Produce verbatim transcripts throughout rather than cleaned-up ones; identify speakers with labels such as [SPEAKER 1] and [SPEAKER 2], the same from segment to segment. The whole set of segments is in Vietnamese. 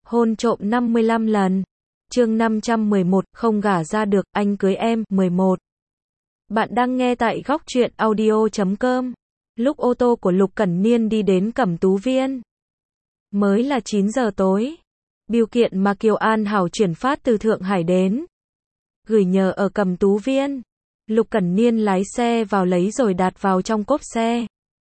[SPEAKER 1] Hôn trộm năm mươi lăm lần. Chương năm trăm mười một, không gả ra được, anh cưới em, mười một. Bạn đang nghe tại góc truyện audio chấm com. Lúc ô tô của Lục Cẩn Niên đi đến Cẩm Tú Viên. Mới là chín giờ tối. Bưu kiện mà Kiều An Hảo chuyển phát từ Thượng Hải đến. Gửi nhờ ở Cẩm Tú Viên. Lục Cẩn Niên lái xe vào lấy rồi đặt vào trong cốp xe.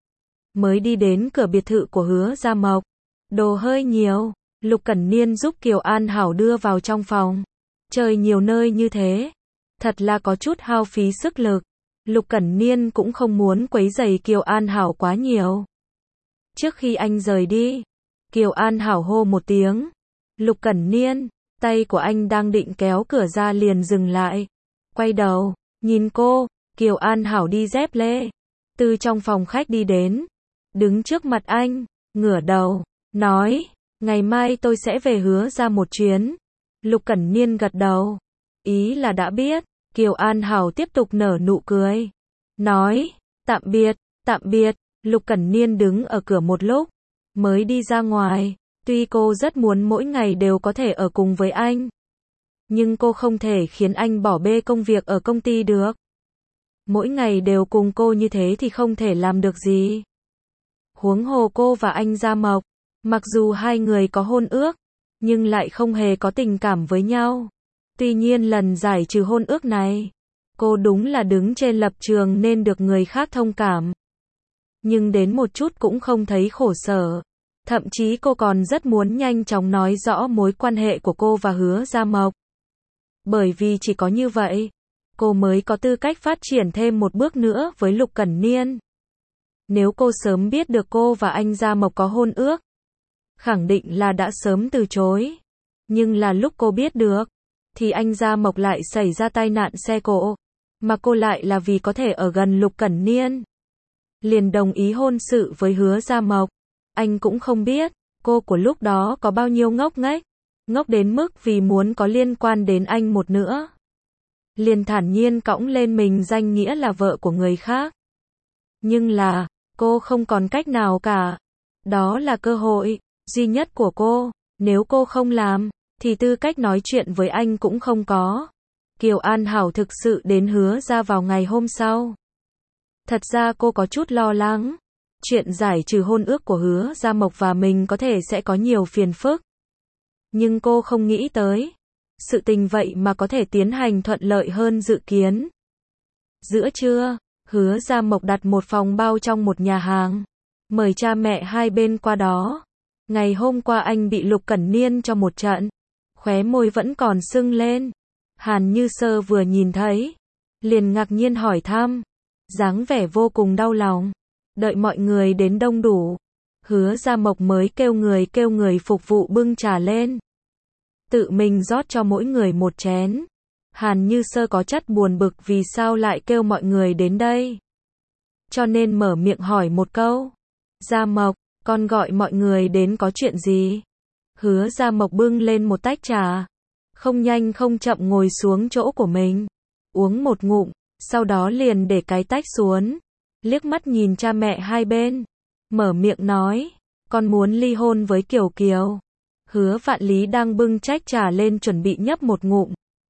[SPEAKER 1] Mới đi đến cửa biệt thự của Hứa Gia Mộc. Đồ hơi nhiều. Lục Cẩn Niên giúp Kiều An Hảo đưa vào trong phòng. Trời nhiều nơi như thế. Thật là có chút hao phí sức lực. Lục Cẩn Niên cũng không muốn quấy rầy Kiều An Hảo quá nhiều. Trước khi anh rời đi, Kiều An Hảo hô một tiếng. Lục Cẩn Niên, tay của anh đang định kéo cửa ra liền dừng lại. Quay đầu, nhìn cô, Kiều An Hảo đi dép lê. Từ trong phòng khách đi đến. Đứng trước mặt anh, ngửa đầu, nói. Ngày mai tôi sẽ về Hứa ra một chuyến. Lục Cẩn Niên gật đầu. Ý là đã biết. Kiều An Hảo tiếp tục nở nụ cười. Nói, tạm biệt, tạm biệt. Lục Cẩn Niên đứng ở cửa một lúc. Mới đi ra ngoài. Tuy cô rất muốn mỗi ngày đều có thể ở cùng với anh. Nhưng cô không thể khiến anh bỏ bê công việc ở công ty được. Mỗi ngày đều cùng cô như thế thì không thể làm được gì. Huống hồ cô và anh Gia Mộc. Mặc dù hai người có hôn ước, nhưng lại không hề có tình cảm với nhau. Tuy nhiên lần giải trừ hôn ước này, cô đúng là đứng trên lập trường nên được người khác thông cảm. Nhưng đến một chút cũng không thấy khổ sở. Thậm chí cô còn rất muốn nhanh chóng nói rõ mối quan hệ của cô và Hứa Gia Mộc. Bởi vì chỉ có như vậy, cô mới có tư cách phát triển thêm một bước nữa với Lục Cẩn Niên. Nếu cô sớm biết được cô và anh Gia Mộc có hôn ước, khẳng định là đã sớm từ chối. Nhưng là lúc cô biết được, thì anh Gia Mộc lại xảy ra tai nạn xe cộ. Mà cô lại là vì có thể ở gần Lục Cẩn Niên. Liền đồng ý hôn sự với Hứa Gia Mộc. Anh cũng không biết, cô của lúc đó có bao nhiêu ngốc nghếch. Ngốc đến mức vì muốn có liên quan đến anh một nữa. Liền thản nhiên cõng lên mình danh nghĩa là vợ của người khác. Nhưng là, cô không còn cách nào cả. Đó là cơ hội duy nhất của cô. Nếu cô không làm, thì tư cách nói chuyện với anh cũng không có. Kiều An Hảo thực sự đến Hứa ra vào ngày hôm sau. Thật ra cô có chút lo lắng. Chuyện giải trừ hôn ước của Hứa Gia Mộc và mình có thể sẽ có nhiều phiền phức. Nhưng cô không nghĩ tới. Sự tình vậy mà có thể tiến hành thuận lợi hơn dự kiến. Giữa trưa, Hứa Gia Mộc đặt một phòng bao trong một nhà hàng. Mời cha mẹ hai bên qua đó. Ngày hôm qua anh bị Lục Cẩn Niên cho một trận. Khóe môi vẫn còn sưng lên. Hàn Như Sơ vừa nhìn thấy. Liền ngạc nhiên hỏi thăm. Dáng vẻ vô cùng đau lòng. Đợi mọi người đến đông đủ. Hứa Gia Mộc mới kêu người kêu người phục vụ bưng trà lên. Tự mình rót cho mỗi người một chén. Hàn Như Sơ có chất buồn bực vì sao lại kêu mọi người đến đây. Cho nên mở miệng hỏi một câu. Gia Mộc, con gọi mọi người đến có chuyện gì? Hứa Gia Mộc bưng lên một tách trà. Không nhanh không chậm ngồi xuống chỗ của mình. Uống một ngụm, sau đó liền để cái tách xuống. Liếc mắt nhìn cha mẹ hai bên. Mở miệng nói, con muốn ly hôn với Kiều Kiều. Hứa Vạn Lý đang bưng tách trà lên chuẩn bị nhấp một ngụm.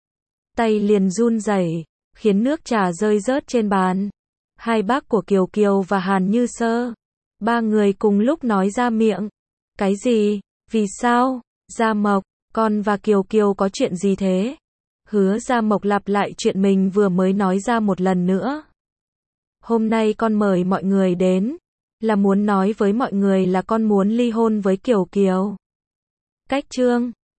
[SPEAKER 1] Tay liền run rẩy, khiến nước trà rơi rớt trên bàn. Hai bác của Kiều Kiều và Hàn Như Sơ. Ba người cùng lúc nói ra miệng. Cái gì? Vì sao? Gia Mộc, con và Kiều Kiều có chuyện gì thế? Hứa Gia Mộc lặp lại chuyện mình vừa mới nói ra một lần nữa. Hôm nay con mời mọi người đến. Là muốn nói với mọi người là con muốn ly hôn với Kiều Kiều. Cách chương